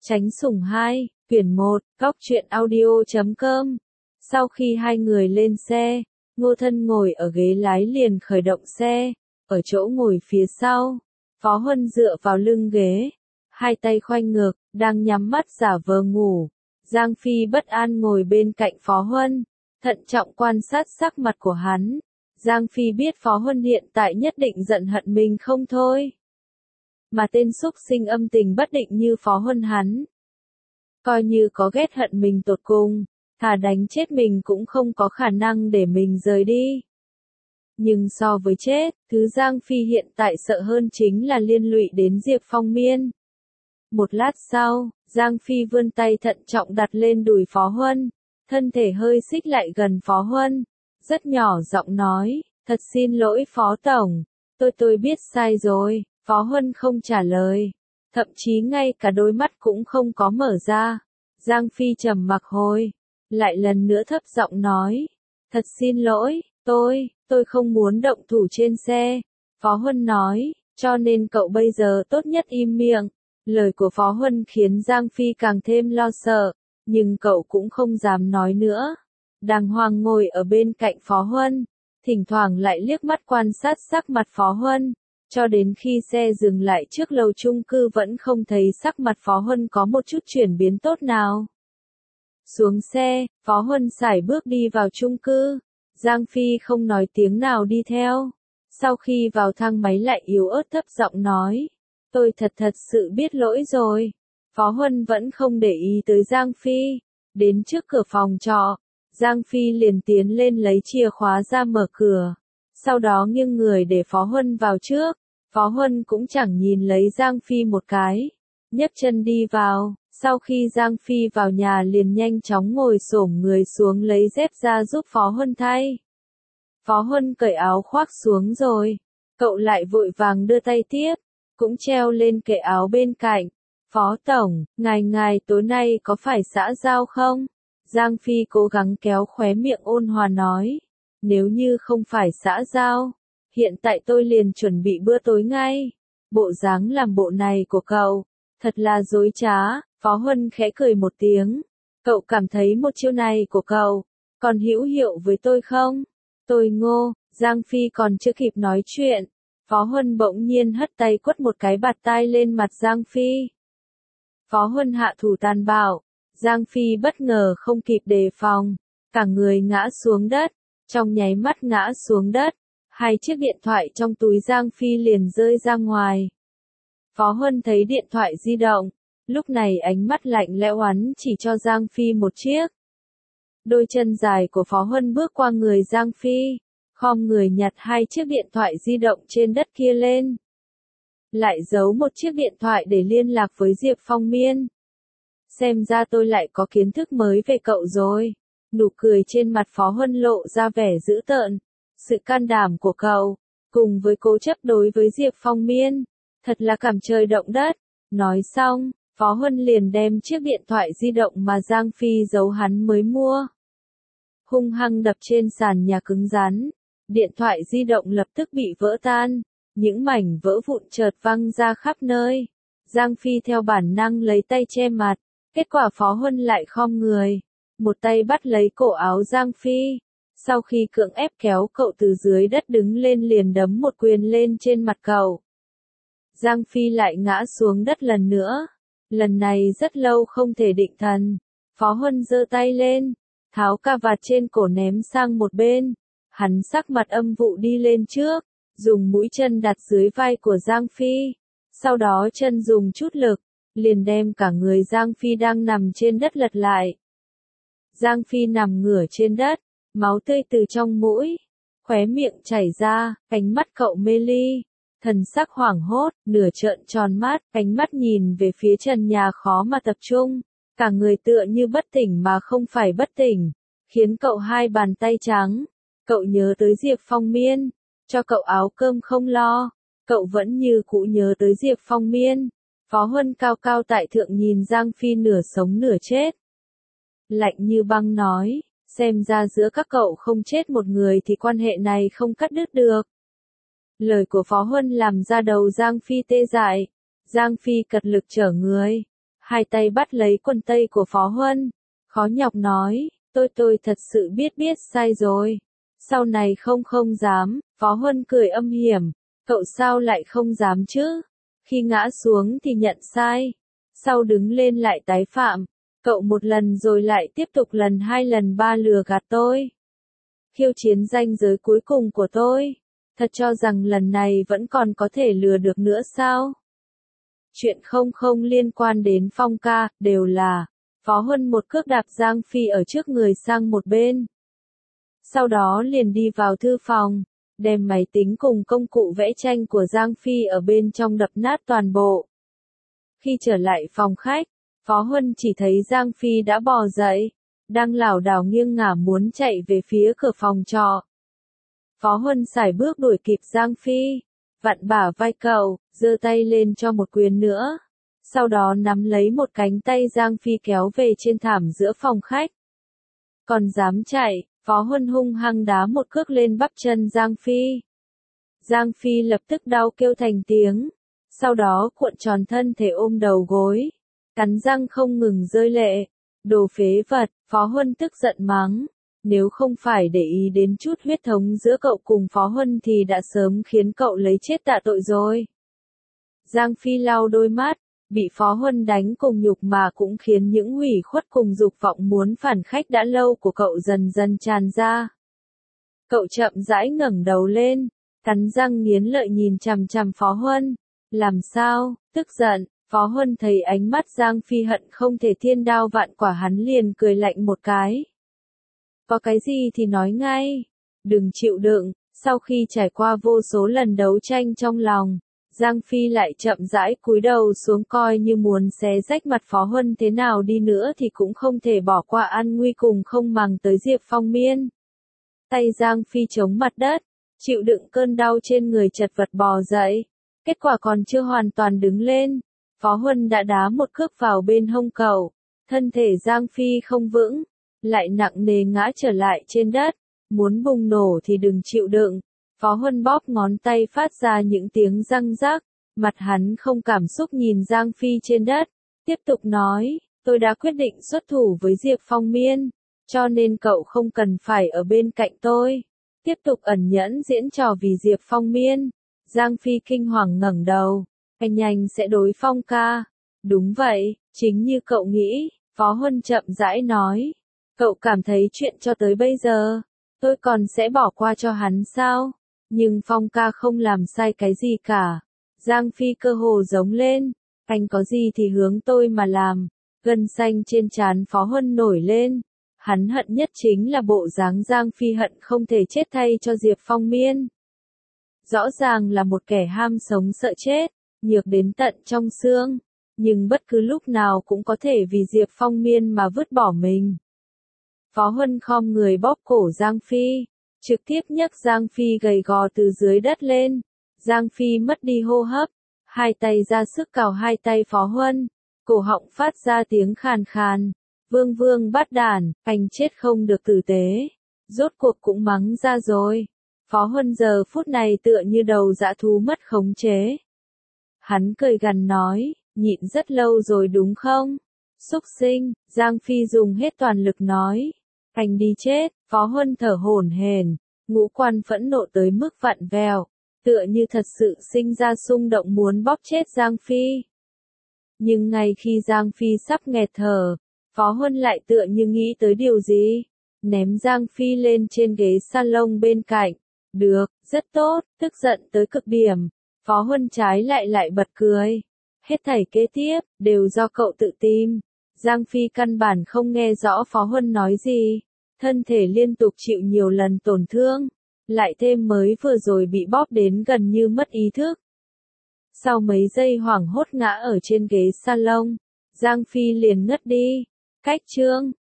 Tránh sủng 2, quyển 1, goctruyện audio.com. Sau khi hai người lên xe, Ngô Thân ngồi ở ghế lái liền khởi động xe, ở chỗ ngồi phía sau, Phó Huân dựa vào lưng ghế, hai tay khoanh ngực, đang nhắm mắt giả vờ ngủ. Giang Phi bất an ngồi bên cạnh Phó Huân, thận trọng quan sát sắc mặt của hắn. Giang Phi biết Phó Huân hiện tại nhất định giận hận mình không thôi. Mà tên súc sinh âm tình bất định như Phó Huân hắn, coi như có ghét hận mình tột cùng, thà đánh chết mình cũng không có khả năng để mình rời đi. Nhưng so với chết, thứ Giang Phi hiện tại sợ hơn chính là liên lụy đến Diệp Phong Miên. Một lát sau, Giang Phi vươn tay thận trọng đặt lên đùi Phó Huân, thân thể hơi xích lại gần Phó Huân, rất nhỏ giọng nói, thật xin lỗi Phó Tổng, tôi biết sai rồi. Phó Huân không trả lời, thậm chí ngay cả đôi mắt cũng không có mở ra. Giang Phi trầm mặc hồi, lại lần nữa thấp giọng nói, thật xin lỗi, tôi không muốn động thủ trên xe. Phó Huân nói, cho nên cậu bây giờ tốt nhất im miệng. Lời của Phó Huân khiến Giang Phi càng thêm lo sợ, nhưng cậu cũng không dám nói nữa. Đàng hoàng ngồi ở bên cạnh Phó Huân, thỉnh thoảng lại liếc mắt quan sát sắc mặt Phó Huân. Cho đến khi xe dừng lại trước lầu chung cư vẫn không thấy sắc mặt Phó Huân có một chút chuyển biến tốt nào. Xuống xe, Phó Huân sải bước đi vào chung cư. Giang Phi không nói tiếng nào đi theo. Sau khi vào thang máy lại yếu ớt thấp giọng nói, tôi thật sự biết lỗi rồi. Phó Huân vẫn không để ý tới Giang Phi. Đến trước cửa phòng trọ, Giang Phi liền tiến lên lấy chìa khóa ra mở cửa. Sau đó nghiêng người để Phó Huân vào trước. Phó Huân cũng chẳng nhìn lấy Giang Phi một cái, nhấc chân đi vào. Sau khi Giang Phi vào nhà liền nhanh chóng ngồi xổm người xuống lấy dép ra giúp Phó Huân thay. Phó Huân cởi áo khoác xuống rồi, cậu lại vội vàng đưa tay tiếp, cũng treo lên kệ áo bên cạnh. Phó Tổng, ngài tối nay có phải xã giao không? Giang Phi cố gắng kéo khóe miệng ôn hòa nói, nếu như không phải xã giao, hiện tại tôi liền chuẩn bị bữa tối ngay. Bộ dáng làm bộ này của cậu, thật là dối trá. Phó Huân khẽ cười một tiếng. Cậu cảm thấy một chiêu này của cậu, còn hữu hiệu với tôi không? Tôi ngô. Giang Phi còn chưa kịp nói chuyện, Phó Huân bỗng nhiên hất tay quất một cái bạt tai lên mặt Giang Phi. Phó Huân hạ thủ tàn bạo. Giang Phi bất ngờ không kịp đề phòng, cả người ngã xuống đất. Trong nháy mắt ngã xuống đất, hai chiếc điện thoại trong túi Giang Phi liền rơi ra ngoài. Phó Huân thấy điện thoại di động, lúc này ánh mắt lạnh lẽo oán chỉ cho Giang Phi một chiếc. Đôi chân dài của Phó Huân bước qua người Giang Phi, khom người nhặt hai chiếc điện thoại di động trên đất kia lên. Lại giấu một chiếc điện thoại để liên lạc với Diệp Phong Miên. Xem ra tôi lại có kiến thức mới về cậu rồi. Nụ cười trên mặt Phó Huân lộ ra vẻ dữ tợn. Sự can đảm của cậu, cùng với cố chấp đối với Diệp Phong Miên, thật là cảm trời động đất. Nói xong, Phó Huân liền đem chiếc điện thoại di động mà Giang Phi giấu hắn mới mua, hung hăng đập trên sàn nhà cứng rắn. Điện thoại di động lập tức bị vỡ tan, những mảnh vỡ vụn chợt văng ra khắp nơi. Giang Phi theo bản năng lấy tay che mặt, kết quả Phó Huân lại khom người, một tay bắt lấy cổ áo Giang Phi. Sau khi cưỡng ép kéo cậu từ dưới đất đứng lên liền đấm một quyền lên trên mặt cậu. Giang Phi lại ngã xuống đất lần nữa. Lần này rất lâu không thể định thần. Phó Huân giơ tay lên, tháo cà vạt trên cổ ném sang một bên. Hắn sắc mặt âm vụ đi lên trước, dùng mũi chân đặt dưới vai của Giang Phi. Sau đó chân dùng chút lực, liền đem cả người Giang Phi đang nằm trên đất lật lại. Giang Phi nằm ngửa trên đất, máu tươi từ trong mũi, khóe miệng chảy ra, ánh mắt cậu mê ly, thần sắc hoảng hốt, nửa trợn tròn mắt, ánh mắt nhìn về phía trần nhà khó mà tập trung, cả người tựa như bất tỉnh mà không phải bất tỉnh, khiến cậu hai bàn tay trắng. Cậu nhớ tới Diệp Phong Miên, cho cậu áo cơm không lo, cậu vẫn như cũ nhớ tới Diệp Phong Miên. Phó Huân cao cao tại thượng nhìn Giang Phi nửa sống nửa chết, lạnh như băng nói, xem ra giữa các cậu không chết một người thì quan hệ này không cắt đứt được. Lời của Phó Huân làm ra đầu Giang Phi tê dại. Giang Phi cật lực trở người, hai tay bắt lấy quần tây của Phó Huân, khó nhọc nói, tôi thật sự biết sai rồi. Sau này không dám, Phó Huân cười âm hiểm, cậu sao lại không dám chứ? Khi ngã xuống thì nhận sai, sau đứng lên lại tái phạm, cậu một lần rồi lại tiếp tục lần hai lần ba lừa gạt tôi. Khiêu chiến ranh giới cuối cùng của tôi, thật cho rằng lần này vẫn còn có thể lừa được nữa sao? Chuyện không liên quan đến Phong ca, đều là, Phó Huân một cước đạp Giang Phi ở trước người sang một bên. Sau đó liền đi vào thư phòng, đem máy tính cùng công cụ vẽ tranh của Giang Phi ở bên trong đập nát toàn bộ. Khi trở lại phòng khách, Phó Huân chỉ thấy Giang Phi đã bò dậy, đang lảo đảo nghiêng ngả muốn chạy về phía cửa phòng trọ. Phó Huân sải bước đuổi kịp Giang Phi, vặn bả vai cậu, giơ tay lên cho một quyền nữa. Sau đó nắm lấy một cánh tay Giang Phi kéo về trên thảm giữa phòng khách. Còn dám chạy, Phó Huân hung hăng đá một cước lên bắp chân Giang Phi. Giang Phi lập tức đau kêu thành tiếng, sau đó cuộn tròn thân thể ôm đầu gối, cắn răng không ngừng rơi lệ. Đồ phế vật, Phó Huân tức giận mắng, nếu không phải để ý đến chút huyết thống giữa cậu cùng Phó Huân thì đã sớm khiến cậu lấy chết tạ tội rồi. Giang Phi lau đôi mắt, bị Phó Huân đánh cùng nhục mà cũng khiến những hủy khuất cùng dục vọng muốn phản khách đã lâu của cậu dần dần tràn ra. Cậu chậm rãi ngẩng đầu lên, cắn răng nghiến lợi nhìn chằm chằm Phó Huân. Làm sao? Tức giận, Phó Huân thấy ánh mắt Giang Phi hận không thể thiên đao vạn quả, hắn liền cười lạnh một cái. Có cái gì thì nói ngay, đừng chịu đựng. Sau khi trải qua vô số lần đấu tranh trong lòng, Giang Phi lại chậm rãi cúi đầu xuống, coi như muốn xé rách mặt Phó Huân thế nào đi nữa thì cũng không thể bỏ qua an nguy cùng không màng tới Diệp Phong Miên. Tay Giang Phi chống mặt đất, chịu đựng cơn đau trên người chật vật bò dậy. Kết quả còn chưa hoàn toàn đứng lên, Phó Huân đã đá một cước vào bên hông cậu. Thân thể Giang Phi không vững, lại nặng nề ngã trở lại trên đất. Muốn bùng nổ thì đừng chịu đựng. Phó Huân bóp ngón tay phát ra những tiếng răng rắc, mặt hắn không cảm xúc nhìn Giang Phi trên đất, tiếp tục nói, tôi đã quyết định xuất thủ với Diệp Phong Miên, cho nên cậu không cần phải ở bên cạnh tôi. Tiếp tục ẩn nhẫn diễn trò vì Diệp Phong Miên. Giang Phi kinh hoàng ngẩng đầu, anh nhanh sẽ đối Phong ca. Đúng vậy, chính như cậu nghĩ, Phó Huân chậm rãi nói. Cậu cảm thấy chuyện cho tới bây giờ, tôi còn sẽ bỏ qua cho hắn sao? Nhưng Phong ca không làm sai cái gì cả. Giang Phi cơ hồ giống lên, anh có gì thì hướng tôi mà làm. Gân xanh trên trán Phó Huân nổi lên. Hắn hận nhất chính là bộ dáng Giang Phi hận không thể chết thay cho Diệp Phong Miên. Rõ ràng là một kẻ ham sống sợ chết, nhược đến tận trong xương, nhưng bất cứ lúc nào cũng có thể vì Diệp Phong Miên mà vứt bỏ mình. Phó Huân khom người bóp cổ Giang Phi, trực tiếp nhấc Giang Phi gầy gò từ dưới đất lên. Giang Phi mất đi hô hấp, hai tay ra sức cào hai tay Phó Huân, cổ họng phát ra tiếng khàn khàn. Vương bắt đản, anh chết không được tử tế. Rốt cuộc cũng mắng ra rồi. Phó Huân giờ phút này tựa như đầu dã thú mất khống chế. Hắn cười gằn nói, nhịn rất lâu rồi đúng không? Xúc sinh, Giang Phi dùng hết toàn lực nói. Anh đi chết. Phó Huân thở hổn hển, ngũ quan phẫn nộ tới mức vặn vẹo, tựa như thật sự sinh ra xung động muốn bóp chết Giang Phi. Nhưng ngay khi Giang Phi sắp nghẹt thở, Phó Huân lại tựa như nghĩ tới điều gì, ném Giang Phi lên trên ghế salon bên cạnh. Được, rất tốt, tức giận tới cực điểm. Phó Huân trái lại bật cười. Hết thảy kế tiếp, đều do cậu tự tìm. Giang Phi căn bản không nghe rõ Phó Huân nói gì. Thân thể liên tục chịu nhiều lần tổn thương. Lại thêm mới vừa rồi bị bóp đến gần như mất ý thức. Sau mấy giây hoảng hốt ngã ở trên ghế salon, Giang Phi liền ngất đi. Cách chương